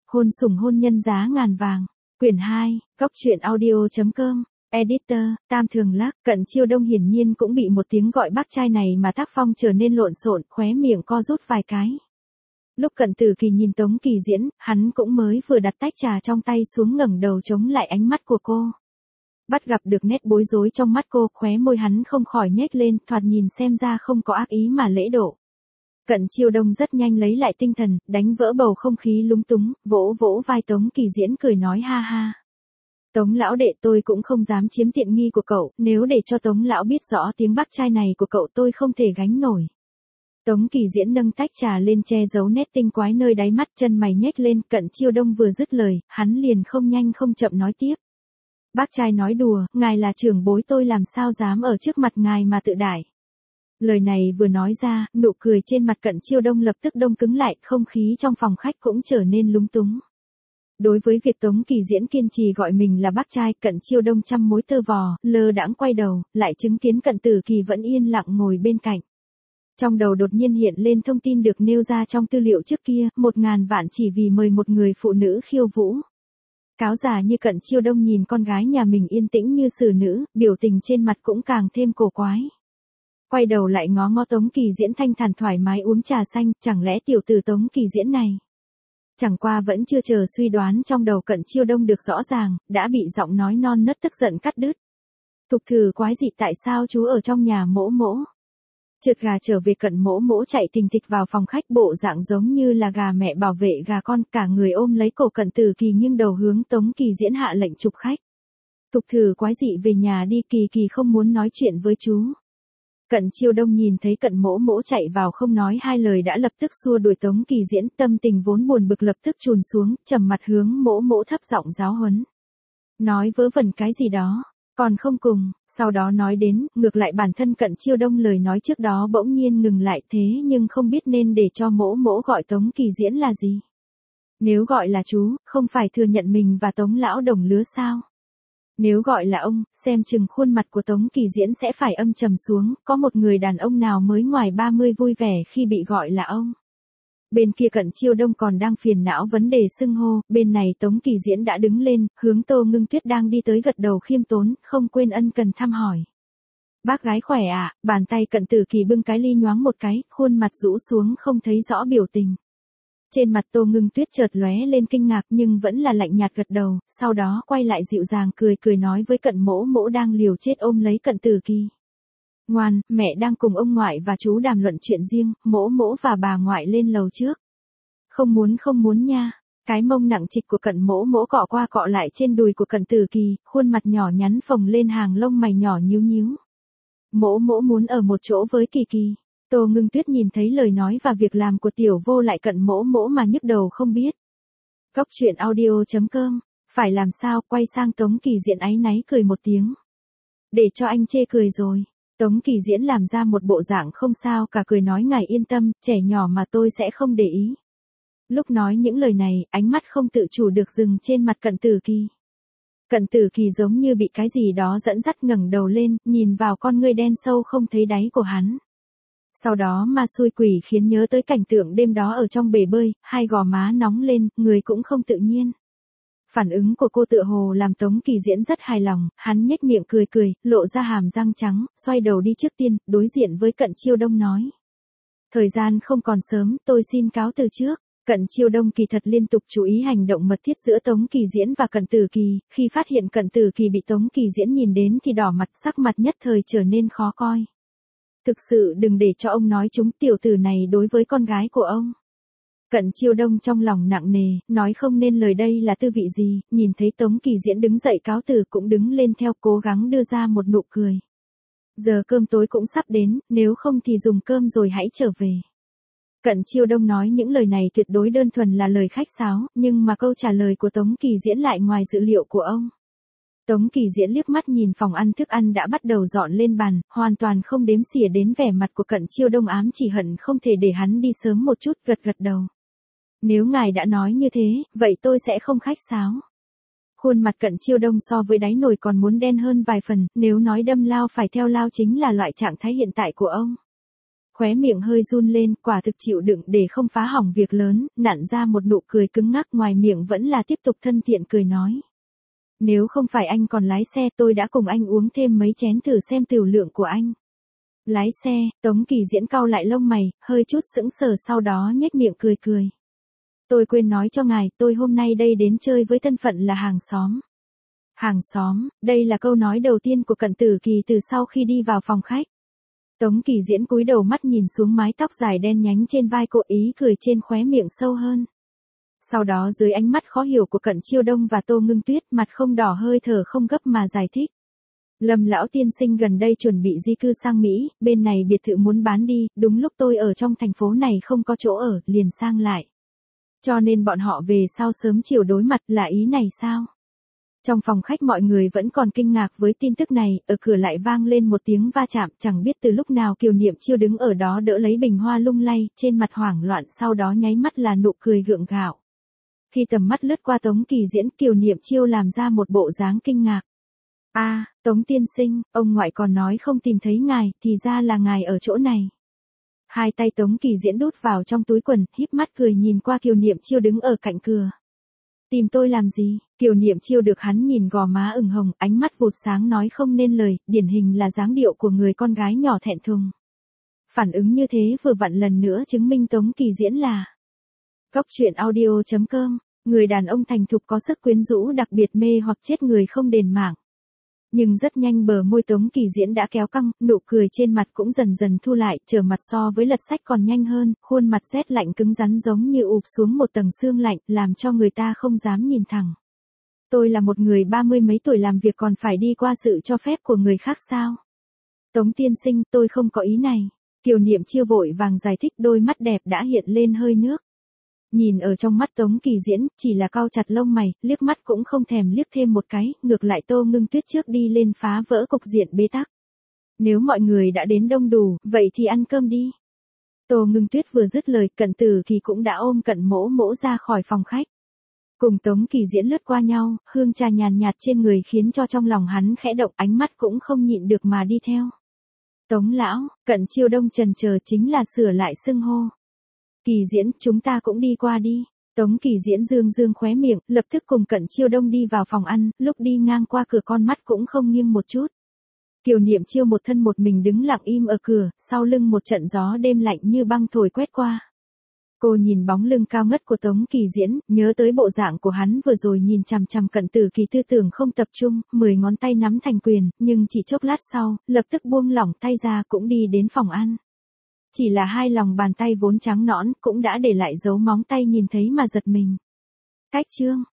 Hôn sủng hôn nhân giá ngàn vàng. Quyển 2, Góc truyện audio.com. Editor, Tam Thường Lắc. Cận Chiêu Đông hiển nhiên cũng bị một tiếng gọi bác trai này mà tác phong trở nên lộn xộn, khóe miệng co rút vài cái. Lúc Cận Tử Kỳ nhìn Tống Kỳ Diễn, hắn cũng mới vừa đặt tách trà trong tay xuống ngẩng đầu chống lại ánh mắt của cô. Bắt gặp được nét bối rối trong mắt cô, khóe môi hắn không khỏi nhếch lên, thoạt nhìn xem ra không có ác ý mà lễ độ. Cận Chiêu Đông rất nhanh lấy lại tinh thần, đánh vỡ bầu không khí lúng túng, vỗ vỗ vai Tống Kỳ Diễn cười nói ha ha. Tống lão đệ, tôi cũng không dám chiếm tiện nghi của cậu, nếu để cho Tống lão biết rõ tiếng bác trai này của cậu tôi không thể gánh nổi. Tống Kỳ Diễn nâng tách trà lên che giấu nét tinh quái nơi đáy mắt, chân mày nhếch lên. Cận Chiêu Đông vừa dứt lời, hắn liền không nhanh không chậm nói tiếp. Bác trai nói đùa, ngài là trưởng bối, tôi làm sao dám ở trước mặt ngài mà tự đại. Lời này vừa nói ra, nụ cười trên mặt Cận Chiêu Đông lập tức đông cứng lại, không khí trong phòng khách cũng trở nên lúng túng. Đối với việc Tống Kỳ Diễn kiên trì gọi mình là bác trai, Cận Chiêu Đông trăm mối tơ vò, lơ đãng quay đầu, lại chứng kiến Cận Tử Kỳ vẫn yên lặng ngồi bên cạnh. Trong đầu đột nhiên hiện lên thông tin được nêu ra trong tư liệu trước kia, 1.000 vạn chỉ vì mời một người phụ nữ khiêu vũ. Cáo già như Cận Chiêu Đông nhìn con gái nhà mình yên tĩnh như xử nữ, biểu tình trên mặt cũng càng thêm cổ quái. Quay đầu lại ngó ngó Tống Kỳ Diễn thanh thản thoải mái uống trà xanh, chẳng lẽ tiểu tử Tống Kỳ Diễn này. Chẳng qua vẫn chưa chờ suy đoán trong đầu Cận Chiêu Đông được rõ ràng, đã bị giọng nói non nớt tức giận cắt đứt. Thục thử quái dị, tại sao chú ở trong nhà mỗ mỗ? Trượt gà trở về, Cận mỗ mỗ chạy thình thịch vào phòng khách, bộ dạng giống như là gà mẹ bảo vệ gà con, cả người ôm lấy cổ Cận Tử Kỳ nghiêng đầu hướng Tống Kỳ Diễn hạ lệnh chụp khách. Thục thử quái dị, về nhà đi, Kỳ Kỳ không muốn nói chuyện với chú. Cận Chiêu Đông nhìn thấy Cận mỗ mỗ chạy vào không nói hai lời đã lập tức xua đuổi Tống Kỳ Diễn, tâm tình vốn buồn bực lập tức trùn xuống, trầm mặt hướng mỗ mỗ thấp giọng giáo huấn. Nói vớ vẩn cái gì đó, còn không cùng. Sau đó nói đến, ngược lại bản thân Cận Chiêu Đông lời nói trước đó bỗng nhiên ngừng lại, thế nhưng không biết nên để cho mỗ mỗ gọi Tống Kỳ Diễn là gì. Nếu gọi là chú, không phải thừa nhận mình và Tống lão đồng lứa sao? Nếu gọi là ông, xem chừng khuôn mặt của Tống Kỳ Diễn sẽ phải âm trầm xuống, có một người đàn ông nào mới ngoài 30 vui vẻ khi bị gọi là ông. Bên kia Cận Chiêu Đông còn đang phiền não vấn đề xưng hô, bên này Tống Kỳ Diễn đã đứng lên, hướng Tô Ngưng Tuyết đang đi tới gật đầu khiêm tốn, không quên ân cần thăm hỏi. Bác gái khỏe ạ, bàn tay Cận Tử Kỳ bưng cái ly nhoáng một cái, khuôn mặt rũ xuống không thấy rõ biểu tình. Trên mặt Tô Ngưng Tuyết chợt lóe lên kinh ngạc nhưng vẫn là lạnh nhạt gật đầu, sau đó quay lại dịu dàng cười nói với Cận mỗ mỗ đang liều chết ôm lấy Cận Tử Kỳ. Ngoan, mẹ đang cùng ông ngoại và chú đàm luận chuyện riêng, mỗ mỗ và bà ngoại lên lầu trước. Không muốn nha. Cái mông nặng trịch của Cận mỗ mỗ cọ qua cọ lại trên đùi của Cận Tử Kỳ, khuôn mặt nhỏ nhắn phồng lên hàng lông mày nhỏ nhíu nhíu. Mỗ mỗ muốn ở một chỗ với Kỳ Kỳ. Tô Ngưng Tuyết nhìn thấy lời nói và việc làm của tiểu vô lại Cận mỗ mỗ mà nhức đầu không biết. Góc truyện audio.com. Phải làm sao? Quay sang Tống Kỳ Diễn áy náy cười một tiếng. Để cho anh chê cười rồi. Tống Kỳ Diễn làm ra một bộ dạng không sao cả, cười nói ngài yên tâm, trẻ nhỏ mà tôi sẽ không để ý. Lúc nói những lời này, ánh mắt không tự chủ được dừng trên mặt Cận Tử Kỳ. Cận Tử Kỳ giống như bị cái gì đó dẫn dắt ngẩng đầu lên, nhìn vào con ngươi đen sâu không thấy đáy của hắn. Sau đó mà xui quỷ khiến nhớ tới cảnh tượng đêm đó ở trong bể bơi, hai gò má nóng lên, người cũng không tự nhiên. Phản ứng của cô tựa hồ làm Tống Kỳ Diễn rất hài lòng, hắn nhếch miệng cười, lộ ra hàm răng trắng, xoay đầu đi trước tiên, đối diện với Cận Chiêu Đông nói. Thời gian không còn sớm, tôi xin cáo từ trước. Cận Chiêu Đông kỳ thật liên tục chú ý hành động mật thiết giữa Tống Kỳ Diễn và Cận Tử Kỳ, khi phát hiện Cận Tử Kỳ bị Tống Kỳ Diễn nhìn đến thì đỏ mặt, sắc mặt nhất thời trở nên khó coi. Thực sự đừng để cho ông nói chúng, tiểu tử này đối với con gái của ông. Cận Chiêu Đông trong lòng nặng nề, nói không nên lời đây là tư vị gì, nhìn thấy Tống Kỳ Diễn đứng dậy cáo từ cũng đứng lên theo, cố gắng đưa ra một nụ cười. Giờ cơm tối cũng sắp đến, nếu không thì dùng cơm rồi hãy trở về. Cận Chiêu Đông nói những lời này tuyệt đối đơn thuần là lời khách sáo, nhưng mà câu trả lời của Tống Kỳ Diễn lại ngoài dự liệu của ông. Tống Kỳ Diễn liếc mắt nhìn phòng ăn, thức ăn đã bắt đầu dọn lên bàn, hoàn toàn không đếm xỉa đến vẻ mặt của Cận Chiêu Đông, ám chỉ hận không thể để hắn đi sớm một chút, gật đầu. Nếu ngài đã nói như thế, vậy tôi sẽ không khách sáo. Khuôn mặt Cận Chiêu Đông so với đáy nồi còn muốn đen hơn vài phần, nếu nói đâm lao phải theo lao chính là loại trạng thái hiện tại của ông. Khóe miệng hơi run lên, quả thực chịu đựng để không phá hỏng việc lớn, nặn ra một nụ cười cứng ngắc, ngoài miệng vẫn là tiếp tục thân thiện cười nói. Nếu không phải anh còn lái xe tôi đã cùng anh uống thêm mấy chén thử xem tửu lượng của anh. Lái xe, Tống Kỳ Diễn cau lại lông mày, hơi chút sững sờ sau đó nhếch miệng cười cười. Tôi quên nói cho ngài, tôi hôm nay đây đến chơi với thân phận là hàng xóm. Hàng xóm, đây là câu nói đầu tiên của Cận Tử Kỳ từ sau khi đi vào phòng khách. Tống Kỳ Diễn cúi đầu mắt nhìn xuống mái tóc dài đen nhánh trên vai cô, ý cười trên khóe miệng sâu hơn. Sau đó dưới ánh mắt khó hiểu của Cận Chiêu Đông và Tô Ngưng Tuyết, mặt không đỏ hơi thở không gấp mà giải thích. Lâm lão tiên sinh gần đây chuẩn bị di cư sang Mỹ, bên này biệt thự muốn bán đi, đúng lúc tôi ở trong thành phố này không có chỗ ở, liền sang lại. Cho nên bọn họ về sau sớm chiều đối mặt, là ý này sao? Trong phòng khách mọi người vẫn còn kinh ngạc với tin tức này, ở cửa lại vang lên một tiếng va chạm, chẳng biết từ lúc nào Kiều Niệm Chiêu đứng ở đó đỡ lấy bình hoa lung lay, trên mặt hoảng loạn, sau đó nháy mắt là nụ cười gượng gạo. Khi tầm mắt lướt qua Tống Kỳ Diễn, Kiều Niệm Chiêu làm ra một bộ dáng kinh ngạc. Tống tiên sinh, ông ngoại còn nói không tìm thấy ngài, thì ra là ngài ở chỗ này. Hai tay Tống Kỳ Diễn đút vào trong túi quần, híp mắt cười nhìn qua Kiều Niệm Chiêu đứng ở cạnh cửa. Tìm tôi làm gì? Kiều Niệm Chiêu được hắn nhìn gò má ửng hồng, ánh mắt vụt sáng nói không nên lời, điển hình là dáng điệu của người con gái nhỏ thẹn thùng. Phản ứng như thế vừa vặn lần nữa chứng minh Tống Kỳ Diễn là Goctruyện.audio.com, người đàn ông thành thục có sức quyến rũ đặc biệt mê hoặc chết người không đền mạng. Nhưng rất nhanh bờ môi Tống Kỳ Diễn đã kéo căng, nụ cười trên mặt cũng dần dần thu lại, trở mặt so với lật sách còn nhanh hơn, khuôn mặt rét lạnh cứng rắn giống như ụp xuống một tầng sương lạnh, làm cho người ta không dám nhìn thẳng. Tôi là một người 30 mấy tuổi làm việc còn phải đi qua sự cho phép của người khác sao? Tống tiên sinh, tôi không có ý này. Kiều Niệm Chiêu vội vàng giải thích, đôi mắt đẹp đã hiện lên hơi nước. Nhìn ở trong mắt Tống Kỳ Diễn, chỉ là cau chặt lông mày, liếc mắt cũng không thèm liếc thêm một cái, ngược lại Tô Ngưng Tuyết trước đi lên phá vỡ cục diện bế tắc. Nếu mọi người đã đến đông đủ, vậy thì ăn cơm đi. Tô Ngưng Tuyết vừa dứt lời, Cận Tử Kỳ cũng đã ôm Cận Mỗ Mỗ ra khỏi phòng khách. Cùng Tống Kỳ Diễn lướt qua nhau, hương trà nhàn nhạt trên người khiến cho trong lòng hắn khẽ động, ánh mắt cũng không nhịn được mà đi theo. Tống lão, Cận Chiêu Đông chần chờ chính là sửa lại xưng hô. Kỳ Diễn, chúng ta cũng đi qua đi. Tống Kỳ Diễn dương dương khóe miệng, lập tức cùng Cận Chiêu Đông đi vào phòng ăn, lúc đi ngang qua cửa con mắt cũng không nghiêng một chút. Kiều Niệm Chiêu một thân một mình đứng lặng im ở cửa, sau lưng một trận gió đêm lạnh như băng thổi quét qua. Cô nhìn bóng lưng cao ngất của Tống Kỳ Diễn, nhớ tới bộ dạng của hắn vừa rồi nhìn chằm chằm Cận Tử Kỳ, tư tưởng không tập trung, 10 ngón tay nắm thành quyền, nhưng chỉ chốc lát sau, lập tức buông lỏng tay ra cũng đi đến phòng ăn. Chỉ là hai lòng bàn tay vốn trắng nõn cũng đã để lại dấu móng tay, nhìn thấy mà giật mình. Cách chương